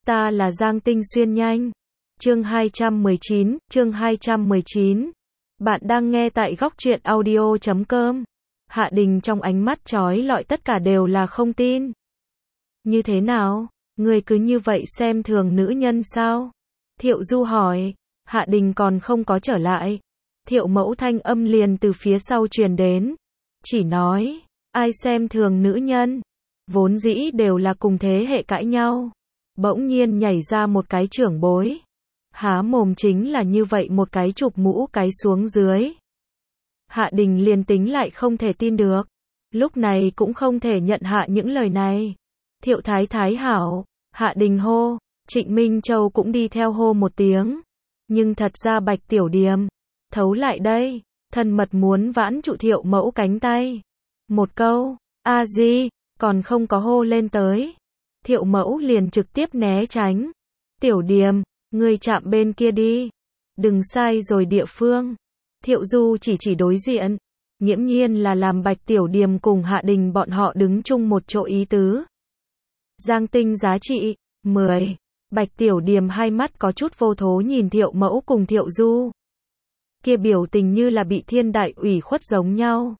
Ta là Giang Tinh Xuyên nhanh. Chương 219. Bạn đang nghe tại góc truyện audio.com. Hạ Đình trong ánh mắt chói lọi tất cả đều là không tin. Như thế nào? Người cứ như vậy xem thường nữ nhân sao? Thiệu Du hỏi. Hạ Đình còn không có trở lại. Thiệu Mẫu thanh âm liền từ phía sau truyền đến. Chỉ nói, ai xem thường nữ nhân? Vốn dĩ đều là cùng thế hệ cãi nhau. Bỗng nhiên nhảy ra một cái trưởng bối. Há mồm chính là như vậy một cái chụp mũ cái xuống dưới. Hạ Đình liền tính lại không thể tin được. Lúc này cũng không thể nhận hạ những lời này. Thiệu Thái Thái hảo. Hạ Đình hô. Trịnh Minh Châu cũng đi theo hô một tiếng. Nhưng thật ra Bạch Tiểu Điềm thấu lại đây, thân mật muốn vãn trụ Thiệu Mẫu cánh tay. Một câu, a di, còn không có hô lên tới. Thiệu Mẫu liền trực tiếp né tránh. Tiểu Điềm, ngươi chạm bên kia đi. Đừng sai rồi địa phương. Thiệu Du chỉ đối diện. Nghiễm nhiên là làm Bạch Tiểu Điềm cùng Hạ Đình bọn họ đứng chung một chỗ ý tứ. Giang Tinh giá trị 10. Bạch Tiểu Điềm hai mắt có chút vô thố nhìn Thiệu Mẫu cùng Thiệu Du. Kia biểu tình như là bị thiên đại ủy khuất giống nhau.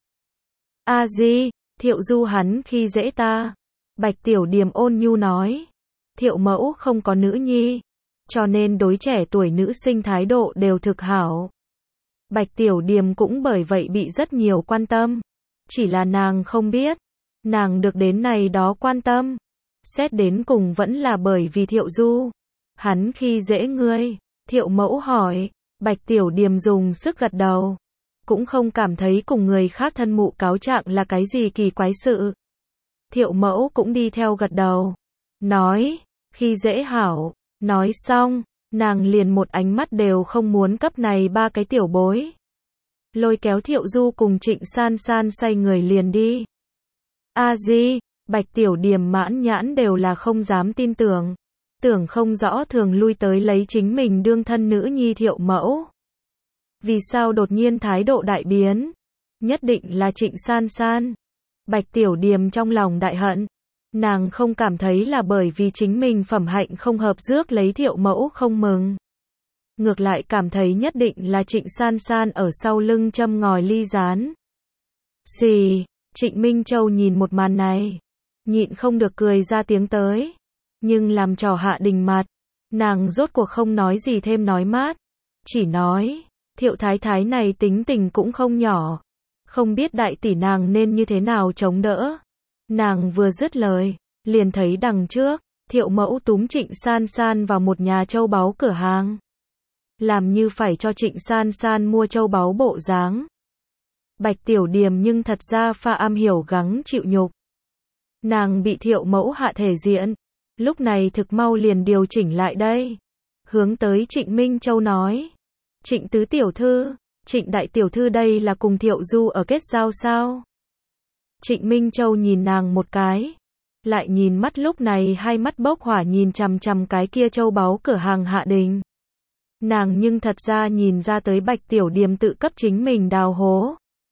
A di, Thiệu Du hắn khi dễ ta. Bạch Tiểu Điềm ôn nhu nói. Thiệu Mẫu không có nữ nhi, cho nên đối trẻ tuổi nữ sinh thái độ đều thực hảo. Bạch Tiểu Điềm cũng bởi vậy bị rất nhiều quan tâm. Chỉ là nàng không biết, nàng được đến này đó quan tâm. Xét đến cùng vẫn là bởi vì Thiệu Du. Hắn khi dễ ngươi. Thiệu Mẫu hỏi. Bạch Tiểu Điềm dùng sức gật đầu. Cũng không cảm thấy cùng người khác thân mụ cáo trạng là cái gì kỳ quái sự. Thiệu Mẫu cũng đi theo gật đầu. Nói, khi dễ hảo. Nói xong, nàng liền một ánh mắt đều không muốn cấp này ba cái tiểu bối. Lôi kéo Thiệu Du cùng Trịnh San San xoay người liền đi. A di, Bạch Tiểu Điềm mãn nhãn đều là không dám tin tưởng. Tưởng không rõ thường lui tới lấy chính mình đương thân nữ nhi Thiệu Mẫu. Vì sao đột nhiên thái độ đại biến? Nhất định là Trịnh San San. Bạch Tiểu Điềm trong lòng đại hận. Nàng không cảm thấy là bởi vì chính mình phẩm hạnh không hợp rước lấy Thiệu Mẫu không mừng. Ngược lại cảm thấy nhất định là Trịnh San San ở sau lưng châm ngòi ly gián. Xì, Trịnh Minh Châu nhìn một màn này. Nhịn không được cười ra tiếng tới. Nhưng làm trò Hạ Đình mặt. Nàng rốt cuộc không nói gì thêm nói mát. Chỉ nói, Thiệu Thái Thái này tính tình cũng không nhỏ. Không biết đại tỷ nàng nên như thế nào chống đỡ. Nàng vừa dứt lời, liền thấy đằng trước, Thiệu Mẫu túm Trịnh San San vào một nhà châu báu cửa hàng. Làm như phải cho Trịnh San San mua châu báu bộ dáng. Bạch Tiểu Điềm nhưng thật ra pha am hiểu gắng chịu nhục. Nàng bị Thiệu Mẫu hạ thể diện. Lúc này thực mau liền điều chỉnh lại đây. Hướng tới Trịnh Minh Châu nói. Trịnh tứ tiểu thư, Trịnh đại tiểu thư đây là cùng Thiệu Du ở kết giao sao? Trịnh Minh Châu nhìn nàng một cái. Lại nhìn mắt lúc này hai mắt bốc hỏa nhìn chằm chằm cái kia châu báu cửa hàng Hạ Đình. Nàng nhưng thật ra nhìn ra tới Bạch Tiểu Điềm tự cấp chính mình đào hố.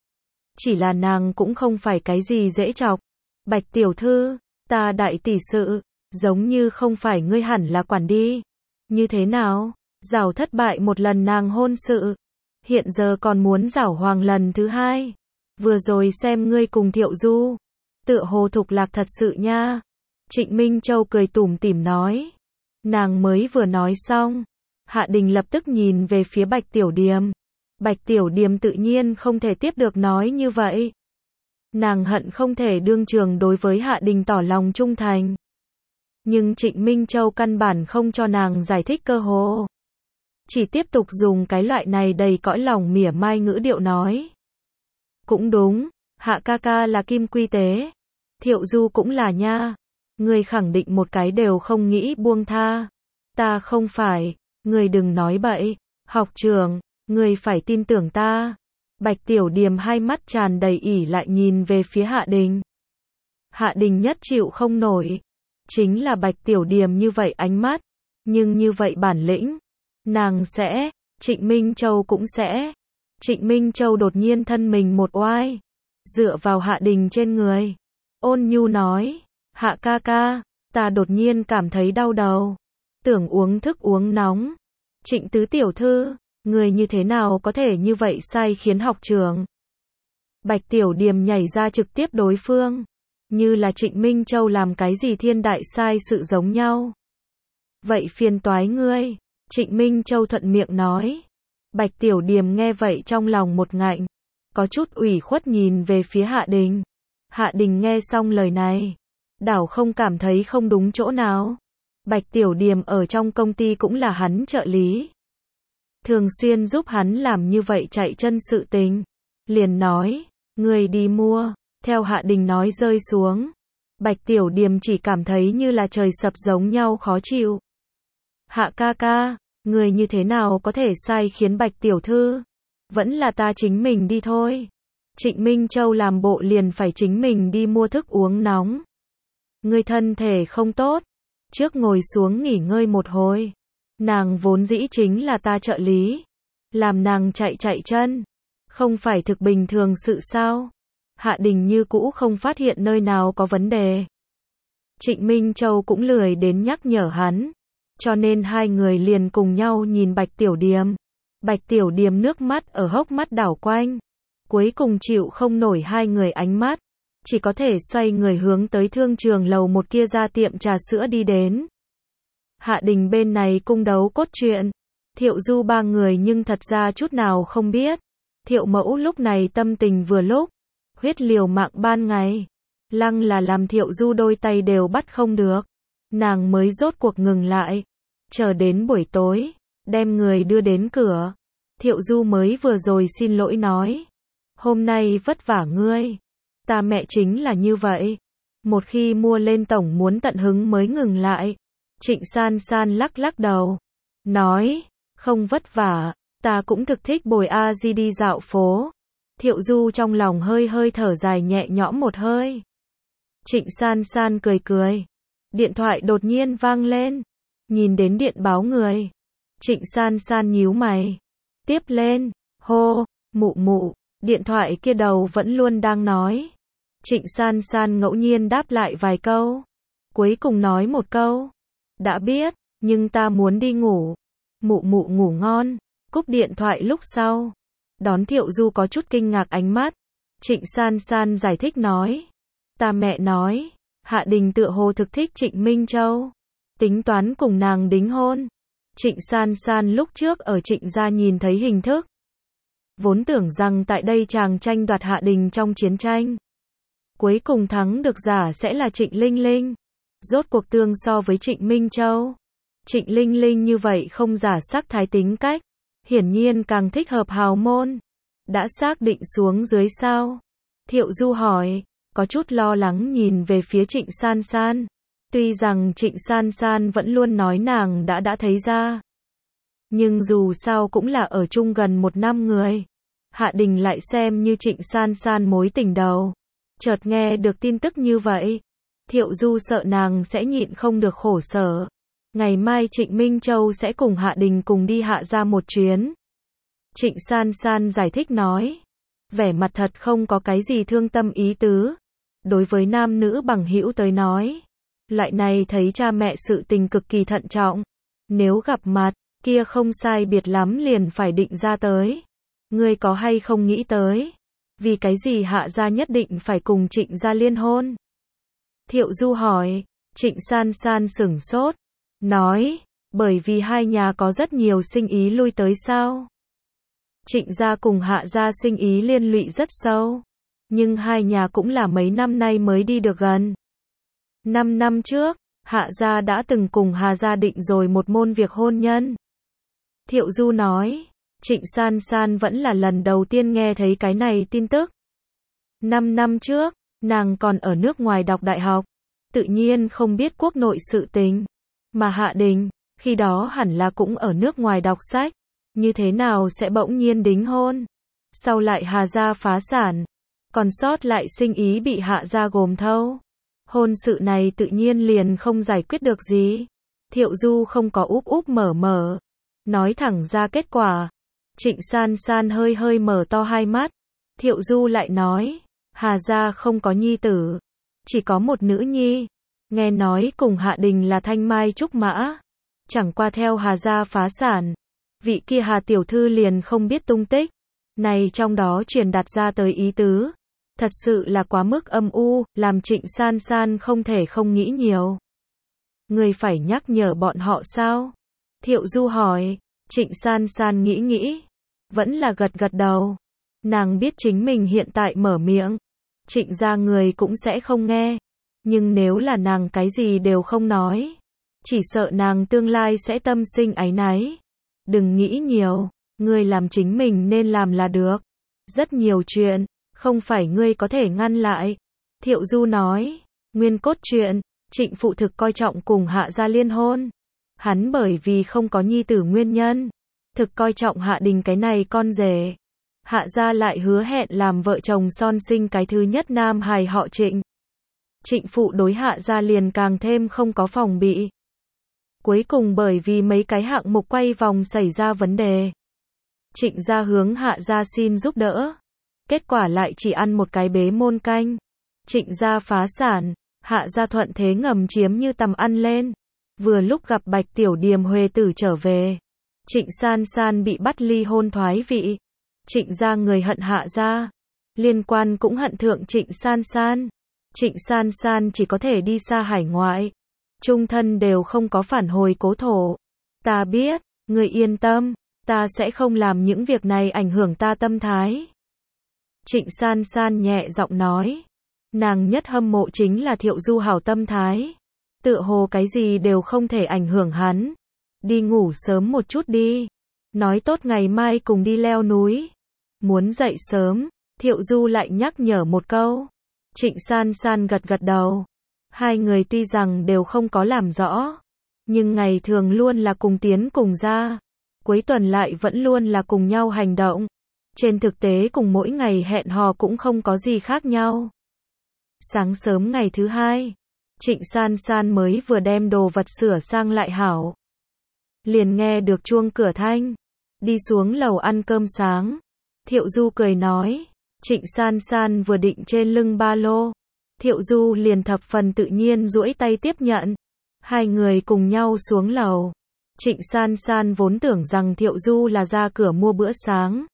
Chỉ là nàng cũng không phải cái gì dễ chọc. Bạch tiểu thư, ta đại tỷ sự, giống như không phải ngươi hẳn là quản đi. Như thế nào? Giảo thất bại một lần nàng hôn sự. Hiện giờ còn muốn giảo hoàng lần thứ hai. Vừa rồi xem ngươi cùng Thiệu Du. Tựa hồ thục lạc thật sự nha. Trịnh Minh Châu cười tủm tỉm nói. Nàng mới vừa nói xong. Hạ Đình lập tức nhìn về phía Bạch Tiểu Điềm. Bạch Tiểu Điềm tự nhiên không thể tiếp được nói như vậy. Nàng hận không thể đương trường đối với Hạ Đình tỏ lòng trung thành. Nhưng Trịnh Minh Châu căn bản không cho nàng giải thích cơ hội. Chỉ tiếp tục dùng cái loại này đầy cõi lòng mỉa mai ngữ điệu nói. Cũng đúng, Hạ ca ca là kim quy tế. Thiệu Du cũng là nha. Người khẳng định một cái đều không nghĩ buông tha. Ta không phải, người đừng nói bậy. Học trưởng, người phải tin tưởng ta. Bạch Tiểu Điềm hai mắt tràn đầy ỉ lại nhìn về phía Hạ Đình. Hạ Đình nhất chịu không nổi. Chính là Bạch Tiểu Điềm như vậy ánh mắt. Nhưng như vậy bản lĩnh. Nàng sẽ, Trịnh Minh Châu cũng sẽ. Trịnh Minh Châu đột nhiên thân mình một oai. Dựa vào Hạ Đình trên người. Ôn nhu nói. Hạ ca ca, ta đột nhiên cảm thấy đau đầu. tưởng uống thức uống nóng. Trịnh tứ tiểu thư, người như thế nào có thể như vậy sai khiến học trường? Bạch Tiểu Điềm nhảy ra trực tiếp đối phương, như là Trịnh Minh Châu làm cái gì thiên đại sai sự giống nhau. Vậy phiền toái ngươi, Trịnh Minh Châu thuận miệng nói. Bạch Tiểu Điềm nghe vậy trong lòng một ngạnh, có chút ủy khuất nhìn về phía Hạ Đình. Hạ Đình nghe xong lời này, đảo không cảm thấy không đúng chỗ nào. Bạch Tiểu Điềm ở trong công ty cũng là hắn trợ lý, thường xuyên giúp hắn làm như vậy chạy chân sự tình. Liền nói, người đi mua. Theo Hạ Đình nói rơi xuống, Bạch Tiểu Điềm chỉ cảm thấy như là trời sập giống nhau khó chịu. Hạ ca ca, người như thế nào có thể sai khiến Bạch Tiểu thư? Vẫn là ta chính mình đi thôi. Trịnh Minh Châu làm bộ liền phải chính mình đi mua thức uống nóng. Người thân thể không tốt, trước ngồi xuống nghỉ ngơi một hồi. Nàng vốn dĩ chính là ta trợ lý, làm nàng chạy chân, không phải thực bình thường sự sao? Hạ Đình như cũ không phát hiện nơi nào có vấn đề. Trịnh Minh Châu cũng lười đến nhắc nhở hắn, cho nên hai người liền cùng nhau nhìn Bạch Tiểu Điềm. Bạch Tiểu Điềm nước mắt ở hốc mắt đảo quanh, cuối cùng chịu không nổi hai người ánh mắt, chỉ có thể xoay người hướng tới thương trường lầu một kia ra tiệm trà sữa đi đến. Hạ Đình bên này cung đấu cốt truyện, Thiệu Du ba người nhưng thật ra chút nào không biết. Thiệu Mẫu lúc này tâm tình vừa lúc, huyết liều mạng ban ngày, lăng là làm Thiệu Du đôi tay đều bắt không được. Nàng mới rốt cuộc ngừng lại, chờ đến buổi tối, đem người đưa đến cửa. Thiệu Du mới vừa rồi xin lỗi nói, hôm nay vất vả ngươi, ta mẹ chính là như vậy, một khi mua lên tổng muốn tận hứng mới ngừng lại. Trịnh San San lắc lắc đầu, nói, không vất vả, ta cũng thực thích bồi A Di đi dạo phố. Thiệu Du trong lòng hơi hơi thở dài nhẹ nhõm một hơi. Trịnh San San cười cười. Điện thoại đột nhiên vang lên. Nhìn đến điện báo người, Trịnh San San nhíu mày. Tiếp lên, hô, mụ mụ, điện thoại kia đầu vẫn luôn đang nói. Trịnh San San ngẫu nhiên đáp lại vài câu, cuối cùng nói một câu, đã biết, nhưng ta muốn đi ngủ. Mụ mụ ngủ ngon. Cúp điện thoại lúc sau, đón Thiệu Du có chút kinh ngạc ánh mắt. Trịnh San San giải thích nói, ta mẹ nói, Hạ Đình tựa hồ thực thích Trịnh Minh Châu, tính toán cùng nàng đính hôn. Trịnh San San lúc trước ở Trịnh gia nhìn thấy hình thức, vốn tưởng rằng tại đây chàng tranh đoạt Hạ Đình trong chiến tranh, cuối cùng thắng được giả sẽ là Trịnh Linh Linh. Rốt cuộc tương so với Trịnh Minh Châu, Trịnh Linh Linh như vậy không giả sắc thái tính cách, hiển nhiên càng thích hợp hào môn. Đã xác định xuống dưới sao? Thiệu Du hỏi, có chút lo lắng nhìn về phía Trịnh San San. Tuy rằng Trịnh San San vẫn luôn nói nàng đã thấy ra, nhưng dù sao cũng là ở chung gần một năm người. Hạ Đình lại xem như Trịnh San San mối tình đầu. Chợt nghe được tin tức như vậy, Thiệu Du sợ nàng sẽ nhịn không được khổ sở. Ngày mai Trịnh Minh Châu sẽ cùng Hạ Đình cùng đi Hạ ra một chuyến. Trịnh San San giải thích nói, vẻ mặt thật không có cái gì thương tâm ý tứ. Đối với nam nữ bằng hữu tới nói, loại này thấy cha mẹ sự tình cực kỳ thận trọng. Nếu gặp mặt, kia không sai biệt lắm liền phải định ra tới. Ngươi có hay không nghĩ tới, vì cái gì Hạ gia nhất định phải cùng Trịnh gia liên hôn? Thiệu Du hỏi. Trịnh San San sửng sốt, nói, bởi vì hai nhà có rất nhiều sinh ý lui tới sao? Trịnh gia cùng Hạ gia sinh ý liên lụy rất sâu, nhưng hai nhà cũng là mấy năm nay mới đi được gần. 5 năm trước, Hạ gia đã từng cùng Hà gia định rồi một môn việc hôn nhân. Thiệu Du nói, Trịnh San San vẫn là lần đầu tiên nghe thấy cái này tin tức. 5 năm trước, nàng còn ở nước ngoài đọc đại học, tự nhiên không biết quốc nội sự tình. Mà Hạ Đình, khi đó hẳn là cũng ở nước ngoài đọc sách, như thế nào sẽ bỗng nhiên đính hôn? Sau lại Hà gia phá sản, còn sót lại sinh ý bị Hạ gia gồm thâu. Hôn sự này tự nhiên liền không giải quyết được gì. Thiệu Du không có úp úp mở, nói thẳng ra kết quả. Trịnh San San hơi hơi mở to hai mắt. Thiệu Du lại nói, Hà gia không có nhi tử, chỉ có một nữ nhi. Nghe nói cùng Hạ Đình là thanh mai trúc mã. chẳng qua theo Hà gia phá sản, vị kia Hà tiểu thư liền không biết tung tích. Này trong đó truyền đạt ra tới ý tứ, thật sự là quá mức âm u, làm Trịnh San San không thể không nghĩ nhiều. Người phải nhắc nhở bọn họ sao? Thiệu Du hỏi. Trịnh San San nghĩ nghĩ, vẫn là gật gật đầu. Nàng biết chính mình hiện tại mở miệng, Trịnh gia người cũng sẽ không nghe. Nhưng nếu là nàng cái gì đều không nói, chỉ sợ nàng tương lai sẽ tâm sinh áy náy. Đừng nghĩ nhiều, ngươi làm chính mình nên làm là được. Rất nhiều chuyện, không phải ngươi có thể ngăn lại. Thiệu Du nói, nguyên cốt truyện, Trịnh phụ thực coi trọng cùng Hạ gia liên hôn. Hắn bởi vì không có nhi tử nguyên nhân, thực coi trọng Hạ Đình cái này con rể. Hạ gia lại hứa hẹn làm vợ chồng son sinh cái thứ nhất nam hài họ Trịnh. Trịnh phụ đối Hạ gia liền càng thêm không có phòng bị. Cuối cùng bởi vì mấy cái hạng mục quay vòng xảy ra vấn đề, Trịnh gia hướng Hạ gia xin giúp đỡ. Kết quả lại chỉ ăn một cái bế môn canh. Trịnh gia phá sản, Hạ gia thuận thế ngầm chiếm như tầm ăn lên. Vừa lúc gặp Bạch Tiểu Điềm Huệ tử trở về, Trịnh San San bị bắt ly hôn thoái vị. Trịnh gia người hận Hạ gia, liên quan cũng hận thượng Trịnh San San. Trịnh San San chỉ có thể đi xa hải ngoại, chung thân đều không có phản hồi cố thổ. Ta biết, người yên tâm, ta sẽ không làm những việc này ảnh hưởng ta tâm thái. Trịnh San San nhẹ giọng nói, nàng nhất hâm mộ chính là Thiệu Du hảo tâm thái. Tựa hồ cái gì đều không thể ảnh hưởng hắn. Đi ngủ sớm một chút đi. Nói tốt ngày mai cùng đi leo núi. Muốn dậy sớm, Thiệu Du lại nhắc nhở một câu. Trịnh San San gật gật đầu. Hai người tuy rằng đều không có làm rõ, nhưng ngày thường luôn là cùng tiến cùng ra. Cuối tuần lại vẫn luôn là cùng nhau hành động. Trên thực tế cùng mỗi ngày hẹn hò cũng không có gì khác nhau. Sáng sớm ngày thứ hai, Trịnh San San mới vừa đem đồ vật sửa sang lại hảo, liền nghe được chuông cửa thanh. Đi xuống lầu ăn cơm sáng. Thiệu Du cười nói. Trịnh San San vừa định trên lưng ba lô, Thiệu Du liền thập phần tự nhiên duỗi tay tiếp nhận. Hai người cùng nhau xuống lầu. Trịnh San San vốn tưởng rằng Thiệu Du là ra cửa mua bữa sáng,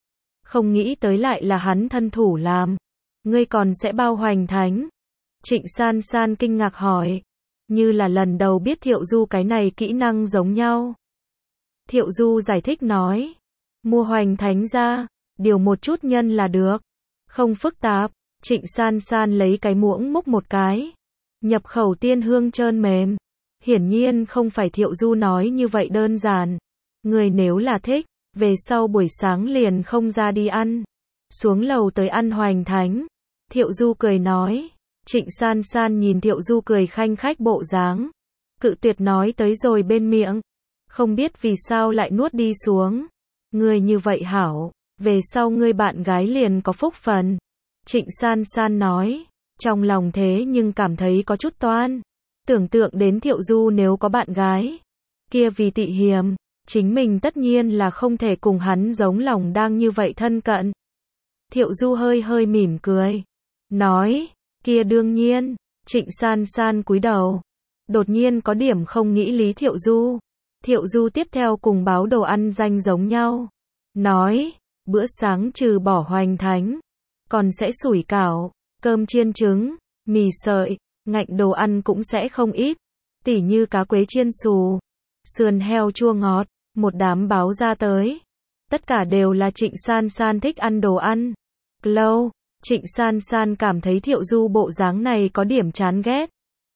không nghĩ tới lại là hắn thân thủ làm. Ngươi còn sẽ bao hoành thánh? Trịnh San San kinh ngạc hỏi, như là lần đầu biết Thiệu Du cái này kỹ năng giống nhau. Thiệu Du giải thích nói, mua hoành thánh ra, điều một chút nhân là được, không phức tạp. Trịnh San San lấy cái muỗng múc một cái, nhập khẩu tiên hương trơn mềm. Hiển nhiên không phải Thiệu Du nói như vậy đơn giản. Người nếu là thích, về sau buổi sáng liền không ra đi ăn, xuống lầu tới ăn hoành thánh. Thiệu Du cười nói. Trịnh San San nhìn Thiệu Du cười khanh khách bộ dáng, cự tuyệt nói tới rồi bên miệng, không biết vì sao lại nuốt đi xuống. Ngươi như vậy hảo, về sau ngươi bạn gái liền có phúc phần. Trịnh San San nói, trong lòng thế nhưng cảm thấy có chút toan. Tưởng tượng đến Thiệu Du nếu có bạn gái, kia vì tị hiềm, chính mình tất nhiên là không thể cùng hắn giống lòng đang như vậy thân cận. Thiệu Du hơi hơi mỉm cười, nói, kia đương nhiên. Trịnh San San cúi đầu, đột nhiên có điểm không nghĩ lý Thiệu Du. Thiệu Du tiếp theo cùng báo đồ ăn danh giống nhau, nói, bữa sáng trừ bỏ hoành thánh, còn sẽ sủi cảo, cơm chiên trứng, mì sợi, ngạnh đồ ăn cũng sẽ không ít, tỉ như cá quế chiên xù, sườn heo chua ngọt, một đám báo ra tới. Tất cả đều là Trịnh San San thích ăn đồ ăn. Lâu, Trịnh San San cảm thấy Thiệu Du bộ dáng này có điểm chán ghét.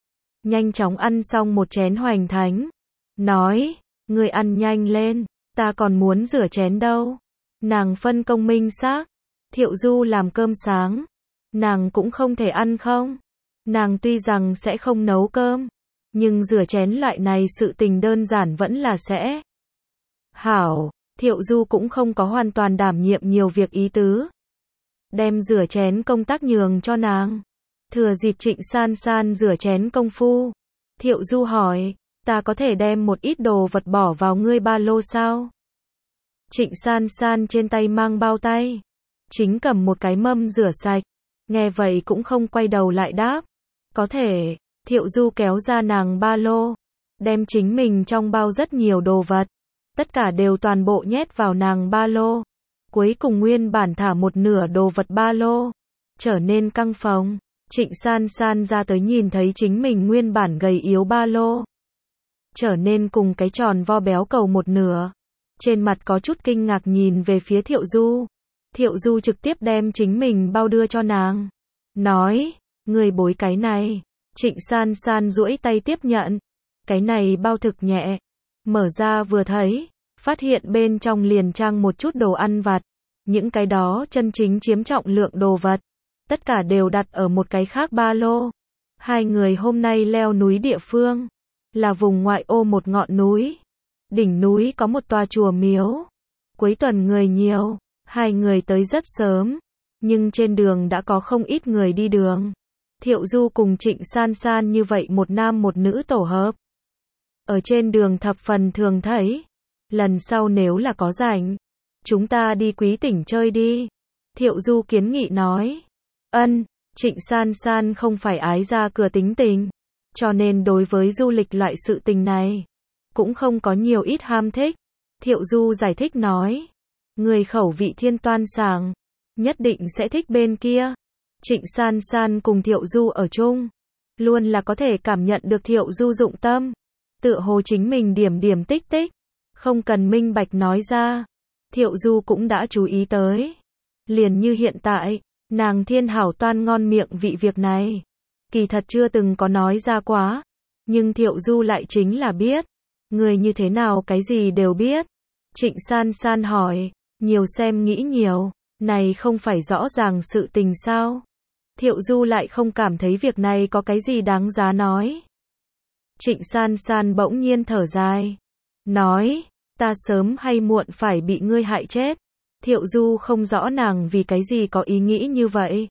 Nhanh chóng ăn xong một chén hoành thánh, nói, người ăn nhanh lên, ta còn muốn rửa chén đâu. Nàng phân công minh xác, Thiệu Du làm cơm sáng, nàng cũng không thể ăn không. Nàng tuy rằng sẽ không nấu cơm, nhưng rửa chén loại này sự tình đơn giản vẫn là sẽ. Hảo, Thiệu Du cũng không có hoàn toàn đảm nhiệm nhiều việc ý tứ, đem rửa chén công tác nhường cho nàng. Thừa dịp Trịnh San San rửa chén công phu, Thiệu Du hỏi, ta có thể đem một ít đồ vật bỏ vào ngươi ba lô sao? Trịnh San San trên tay mang bao tay, chính cầm một cái mâm rửa sạch, nghe vậy cũng không quay đầu lại đáp, có thể. Thiệu Du kéo ra nàng ba lô, đem chính mình trong bao rất nhiều đồ vật, tất cả đều toàn bộ nhét vào nàng ba lô. Cuối cùng nguyên bản thả một nửa đồ vật ba lô, trở nên căng phồng. Trịnh San San ra tới nhìn thấy chính mình nguyên bản gầy yếu ba lô, trở nên cùng cái tròn vo béo cầu một nửa. Trên mặt có chút kinh ngạc nhìn về phía Thiệu Du. Thiệu Du trực tiếp đem chính mình bao đưa cho nàng. Nói, người bối cái này. Trịnh San San duỗi tay tiếp nhận. Cái này bao thực nhẹ. Mở ra vừa thấy, phát hiện bên trong liền trang một chút đồ ăn vặt. Những cái đó chân chính chiếm trọng lượng đồ vật, tất cả đều đặt ở một cái khác ba lô. Hai người hôm nay leo núi địa phương, là vùng ngoại ô một ngọn núi. Đỉnh núi có một tòa chùa miếu. Cuối tuần người nhiều, hai người tới rất sớm, nhưng trên đường đã có không ít người đi đường. Thiệu Du cùng Trịnh San San như vậy một nam một nữ tổ hợp. Ở trên đường thập phần thường thấy. Lần sau nếu là có rảnh, chúng ta đi Quý Tỉnh chơi đi. Thiệu Du kiến nghị nói. Ân, Trịnh San San không phải ái ra cửa tính tình, cho nên đối với du lịch loại sự tình này, cũng không có nhiều ít ham thích. Thiệu Du giải thích nói. Người khẩu vị thiên toan sàng, nhất định sẽ thích bên kia. Trịnh San San cùng Thiệu Du ở chung, luôn là có thể cảm nhận được Thiệu Du dụng tâm. Tựa hồ chính mình điểm điểm tích tích, không cần minh bạch nói ra. Thiệu Du cũng đã chú ý tới. Liền như hiện tại, nàng thiên hảo toan ngon miệng vị việc này. Kỳ thật chưa từng có nói ra quá. Nhưng Thiệu Du lại chính là biết. Người như thế nào cái gì đều biết. Trịnh San San hỏi. Nhiều xem nghĩ nhiều. Này không phải rõ ràng sự tình sao? Thiệu Du lại không cảm thấy việc này có cái gì đáng giá nói. Trịnh San San bỗng nhiên thở dài. Nói. Ta sớm hay muộn phải bị ngươi hại chết. Thiệu Du không rõ nàng vì cái gì có ý nghĩ như vậy.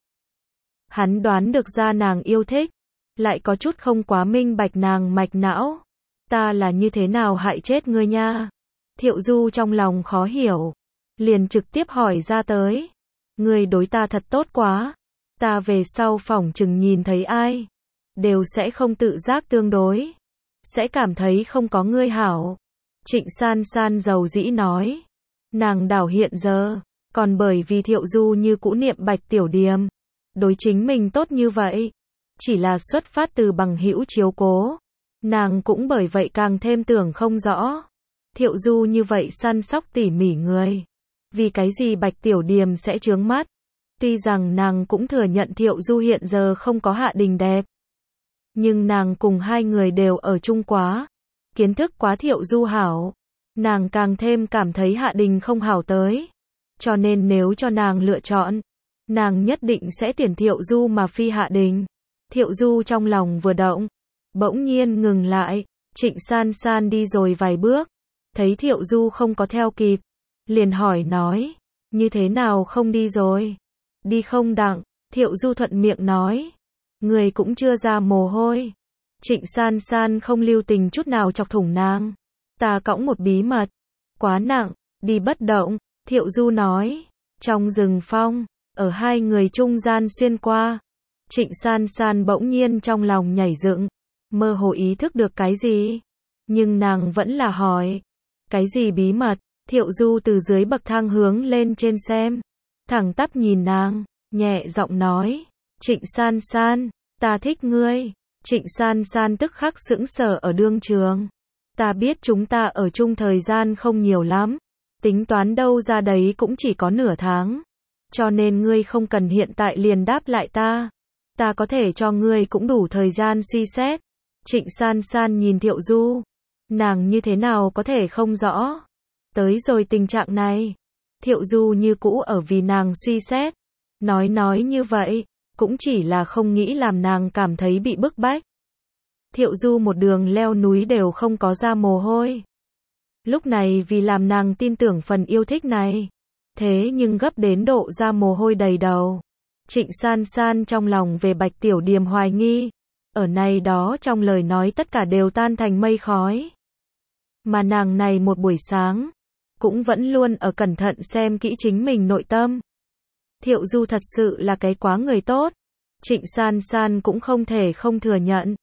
Hắn đoán được ra nàng yêu thích, lại có chút không quá minh bạch nàng mạch não. Ta là như thế nào hại chết ngươi nha? Thiệu Du trong lòng khó hiểu, liền trực tiếp hỏi ra tới. Ngươi đối ta thật tốt quá, ta về sau phỏng chừng nhìn thấy ai, đều sẽ không tự giác tương đối, sẽ cảm thấy không có ngươi hảo. Trịnh San San dầu dĩ nói. Nàng đảo hiện giờ, còn bởi vì Thiệu Du như cũ niệm Bạch Tiểu Điềm, đối chính mình tốt như vậy, chỉ là xuất phát từ bằng hữu chiếu cố. Nàng cũng bởi vậy càng thêm tưởng không rõ. Thiệu Du như vậy săn sóc tỉ mỉ người, vì cái gì Bạch Tiểu Điềm sẽ chướng mắt? Tuy rằng nàng cũng thừa nhận Thiệu Du hiện giờ không có Hạ Đình đẹp, nhưng nàng cùng hai người đều ở chung quá, kiến thức quá Thiệu Du hảo, nàng càng thêm cảm thấy Hạ Đình không hảo tới. Cho nên nếu cho nàng lựa chọn, nàng nhất định sẽ tuyển Thiệu Du mà phi Hạ Đình. Thiệu Du trong lòng vừa động, bỗng nhiên ngừng lại. Trịnh San San đi rồi vài bước, thấy Thiệu Du không có theo kịp, liền hỏi nói, như thế nào không đi rồi? Đi không đặng? Thiệu Du thuận miệng nói, người cũng chưa ra mồ hôi. Trịnh San San không lưu tình chút nào chọc thủng nàng. Ta cõng một bí mật, quá nặng, đi bất động. Thiệu Du nói, trong rừng phong, ở hai người trung gian xuyên qua. Trịnh San San bỗng nhiên trong lòng nhảy dựng, mơ hồ ý thức được cái gì, nhưng nàng vẫn là hỏi, cái gì bí mật? Thiệu Du từ dưới bậc thang hướng lên trên xem, thẳng tắp nhìn nàng, nhẹ giọng nói, Trịnh San San, ta thích ngươi. Trịnh San San tức khắc sững sờ ở đương trường. Ta biết chúng ta ở chung thời gian không nhiều lắm, tính toán đâu ra đấy cũng chỉ có nửa tháng, cho nên ngươi không cần hiện tại liền đáp lại ta. Ta có thể cho ngươi cũng đủ thời gian suy xét. Trịnh San San nhìn Thiệu Du, nàng như thế nào có thể không rõ. Tới rồi tình trạng này, Thiệu Du như cũ ở vì nàng suy xét. Nói như vậy, cũng chỉ là không nghĩ làm nàng cảm thấy bị bức bách. Thiệu Du một đường leo núi đều không có ra mồ hôi. Lúc này vì làm nàng tin tưởng phần yêu thích này, thế nhưng gấp đến độ ra mồ hôi đầy đầu. Trịnh San San trong lòng về Bạch Tiểu Điềm hoài nghi, ở này đó trong lời nói tất cả đều tan thành mây khói. Mà nàng này một buổi sáng, cũng vẫn luôn ở cẩn thận xem kỹ chính mình nội tâm. Thiệu Du thật sự là cái quá người tốt. Trịnh San San cũng không thể không thừa nhận.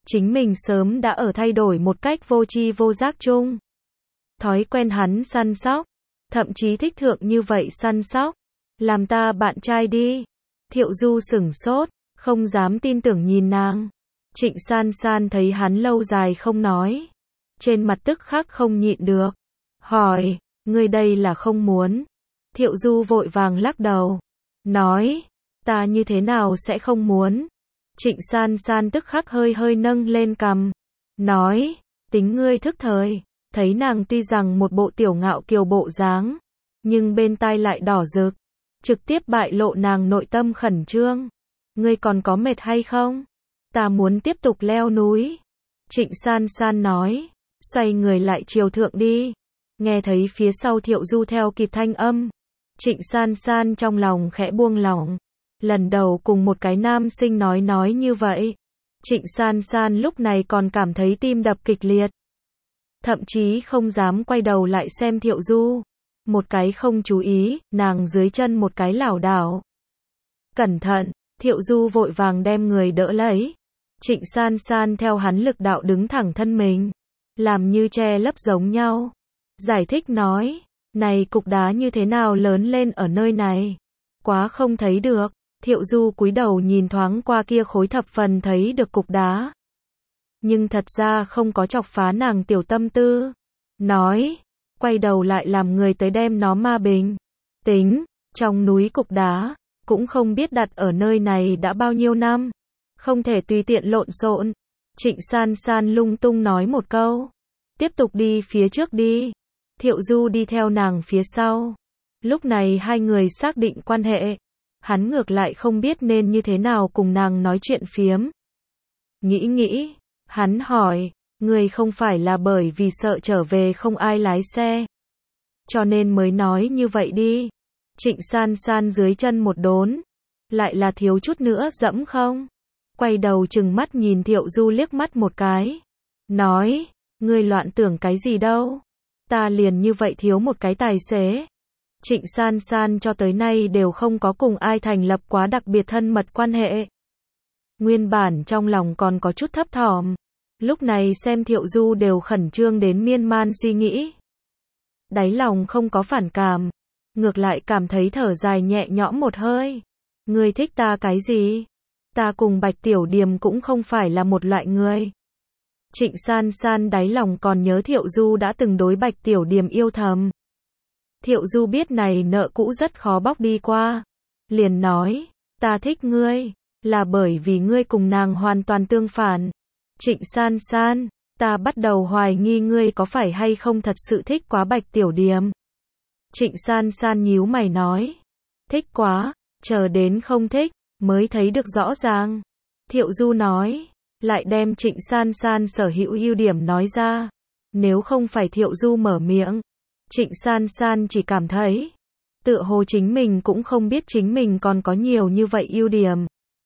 chính mình sớm đã ở thay đổi một cách vô tri vô giác chung. Thói quen hắn săn sóc, thậm chí thích thượng như vậy săn sóc. Làm ta bạn trai đi. Thiệu Du sửng sốt, không dám tin tưởng nhìn nàng. Trịnh San San thấy hắn lâu dài không nói, trên mặt tức khắc không nhịn được, hỏi, ngươi đây là không muốn. Thiệu Du vội vàng lắc đầu, nói, ta như thế nào sẽ không muốn. Trịnh San San tức khắc hơi hơi nâng lên cằm, nói, tính ngươi thức thời. Thấy nàng tuy rằng một bộ tiểu ngạo kiều bộ dáng, nhưng bên tai lại đỏ rực, trực tiếp bại lộ nàng nội tâm khẩn trương. Ngươi còn có mệt hay không? Ta muốn tiếp tục leo núi. Trịnh San San nói, xoay người lại chiều thượng đi. Nghe thấy phía sau Thiệu Du theo kịp thanh âm, Trịnh San San trong lòng khẽ buông lỏng. Lần đầu cùng một cái nam sinh nói như vậy. Trịnh San San lúc này còn cảm thấy tim đập kịch liệt. Thậm chí không dám quay đầu lại xem Thiệu Du. Một cái không chú ý, nàng dưới chân một cái lảo đảo. Cẩn thận, Thiệu Du vội vàng đem người đỡ lấy. Trịnh San San theo hắn lực đạo đứng thẳng thân mình, làm như che lấp giống nhau. Giải thích nói, này cục đá như thế nào lớn lên ở nơi này? Quá không thấy được. Thiệu Du cúi đầu nhìn thoáng qua kia khối thập phần thấy được cục đá. Nhưng thật ra không có chọc phá nàng tiểu tâm tư. Nói, quay đầu lại làm người tới đem nó ma bình. Tính, trong núi cục đá, cũng không biết đặt ở nơi này đã bao nhiêu năm. Không thể tùy tiện lộn xộn. Trịnh San San lung tung nói một câu. Tiếp tục đi phía trước đi. Thiệu Du đi theo nàng phía sau. Lúc này hai người xác định quan hệ. Hắn ngược lại không biết nên như thế nào cùng nàng nói chuyện phiếm. Nghĩ, hắn hỏi, người không phải là bởi vì sợ trở về không ai lái xe, cho nên mới nói như vậy đi. Trịnh San San dưới chân một đốn, lại là thiếu chút nữa dẫm không? Quay đầu trừng mắt nhìn Thiệu Du liếc mắt một cái, nói, ngươi loạn tưởng cái gì đâu, ta liền như vậy thiếu một cái tài xế. Trịnh San San cho tới nay đều không có cùng ai thành lập quá đặc biệt thân mật quan hệ. Nguyên bản trong lòng còn có chút thấp thỏm, lúc này xem Thiệu Du đều khẩn trương đến miên man suy nghĩ. Đáy lòng không có phản cảm, ngược lại cảm thấy thở dài nhẹ nhõm một hơi. Ngươi thích ta cái gì? Ta cùng Bạch Tiểu Điềm cũng không phải là một loại người. Trịnh San San đáy lòng còn nhớ Thiệu Du đã từng đối Bạch Tiểu Điềm yêu thầm. Thiệu Du biết này nợ cũ rất khó bóc đi qua. Liền nói, ta thích ngươi, là bởi vì ngươi cùng nàng hoàn toàn tương phản. Trịnh San San, ta bắt đầu hoài nghi ngươi có phải hay không thật sự thích quá Bạch Tiểu Điềm. Trịnh San San nhíu mày nói, thích quá, chờ đến không thích, mới thấy được rõ ràng. Thiệu Du nói, lại đem Trịnh San San sở hữu ưu điểm nói ra. Nếu không phải Thiệu Du mở miệng, Trịnh San San chỉ cảm thấy, tựa hồ chính mình cũng không biết chính mình còn có nhiều như vậy ưu điểm.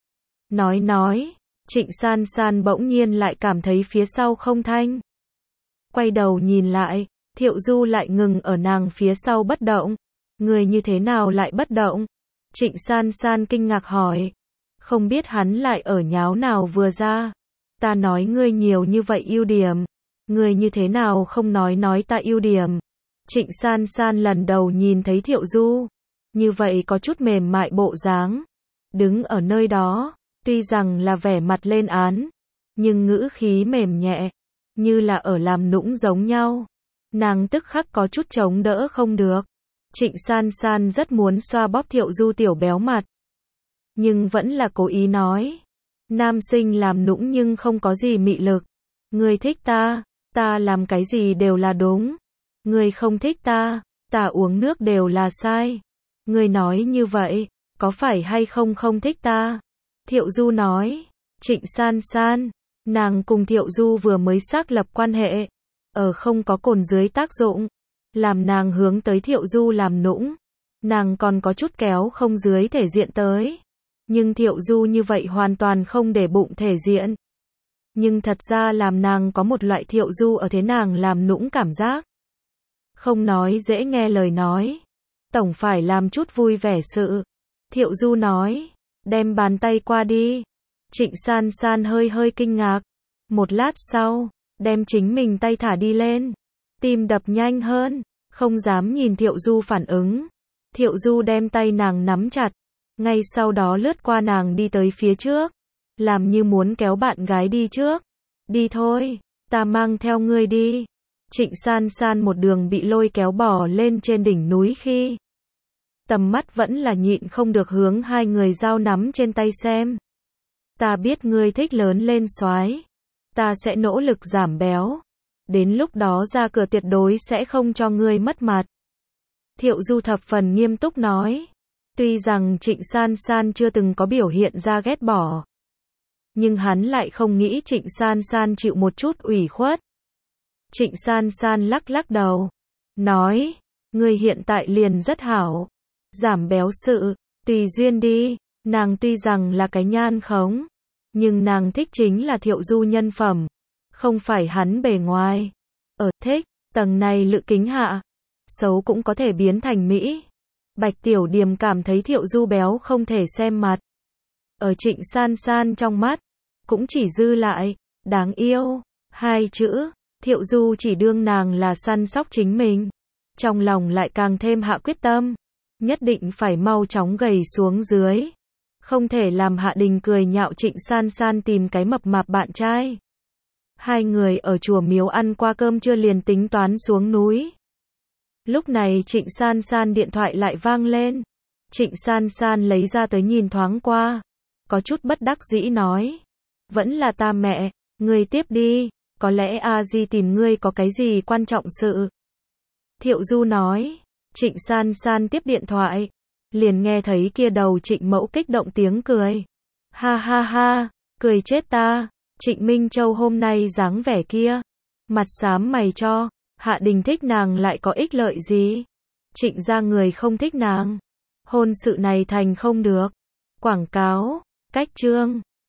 Nói, Trịnh San San bỗng nhiên lại cảm thấy phía sau không thanh. Quay đầu nhìn lại, Thiệu Du lại ngừng ở nàng phía sau bất động. Người như thế nào lại bất động? Trịnh San San kinh ngạc hỏi. Không biết hắn lại ở nháo nào vừa ra. Ta nói ngươi nhiều như vậy ưu điểm. Ngươi như thế nào không nói ta ưu điểm. Trịnh San San lần đầu nhìn thấy Thiệu Du. Như vậy có chút mềm mại bộ dáng. Đứng ở nơi đó, tuy rằng là vẻ mặt lên án, nhưng ngữ khí mềm nhẹ, như là ở làm nũng giống nhau. Nàng tức khắc có chút chống đỡ không được. Trịnh San San rất muốn xoa bóp Thiệu Du tiểu béo mặt, nhưng vẫn là cố ý nói. Nam sinh làm nũng nhưng không có gì mị lực. Ngươi thích ta, ta làm cái gì đều là đúng. Ngươi không thích ta uống nước đều là sai. Ngươi nói như vậy, có phải hay không thích ta? Thiệu Du nói, Trịnh San San, nàng cùng Thiệu Du vừa mới xác lập quan hệ, ở không có cồn dưới tác dụng, làm nàng hướng tới Thiệu Du làm nũng, nàng còn có chút kéo không dưới thể diện tới. Nhưng Thiệu Du như vậy hoàn toàn không để bụng thể diện. Nhưng thật ra làm nàng có một loại Thiệu Du ở thế nàng làm nũng cảm giác. Không nói dễ nghe lời nói, tổng phải làm chút vui vẻ sự. Thiệu Du nói, đem bàn tay qua đi. Trịnh San San hơi kinh ngạc, Một lát sau, đem chính mình tay thả đi lên. Tim đập nhanh hơn, không dám nhìn Thiệu Du phản ứng. Thiệu Du đem tay nàng nắm chặt, ngay sau đó lướt qua nàng đi tới phía trước, làm như muốn kéo bạn gái đi trước. Đi thôi, ta mang theo ngươi đi. Trịnh San San một đường bị lôi kéo bò lên trên đỉnh núi khi tầm mắt vẫn là nhịn không được hướng hai người dao nắm trên tay xem. Ta biết ngươi thích lớn lên soái, ta sẽ nỗ lực giảm béo, đến lúc đó ra cửa tuyệt đối sẽ không cho ngươi mất mặt. Thiệu Du thập phần nghiêm túc nói. Tuy rằng Trịnh San San chưa từng có biểu hiện ra ghét bỏ, nhưng hắn lại không nghĩ Trịnh San San chịu một chút ủy khuất. Trịnh San San lắc lắc đầu, nói, ngươi hiện tại liền rất hảo, giảm béo sự, tùy duyên đi. Nàng tuy rằng là cái nhan khống, nhưng nàng thích chính là Thiệu Du nhân phẩm, không phải hắn bề ngoài. Ở thích, tầng này lự kính hạ, xấu cũng có thể biến thành mỹ. Bạch Tiểu Điềm cảm thấy Thiệu Du béo không thể xem mặt. Ở Trịnh San San trong mắt, cũng chỉ dư lại, đáng yêu, hai chữ. Thiệu Du chỉ đương nàng là săn sóc chính mình, trong lòng lại càng thêm hạ quyết tâm, nhất định phải mau chóng gầy xuống dưới. Không thể làm Hạ Đình cười nhạo Trịnh San San tìm cái mập mạp bạn trai. Hai người ở chùa miếu ăn qua cơm trưa liền tính toán xuống núi. Lúc này Trịnh San San điện thoại lại vang lên. Trịnh San San lấy ra tới nhìn thoáng qua, có chút bất đắc dĩ nói, vẫn là ta mẹ, ngươi tiếp đi, có lẽ A Di tìm ngươi có cái gì quan trọng sự. Thiệu Du nói. Trịnh San San tiếp điện thoại, liền nghe thấy kia đầu Trịnh Mẫu kích động tiếng cười. Ha ha ha, cười chết ta. Trịnh Minh Châu hôm nay dáng vẻ kia, mặt xám mày cho, Hạ Đình thích nàng lại có ích lợi gì? Trịnh gia người không thích nàng, hôn sự này thành không được. Quảng cáo, cách chương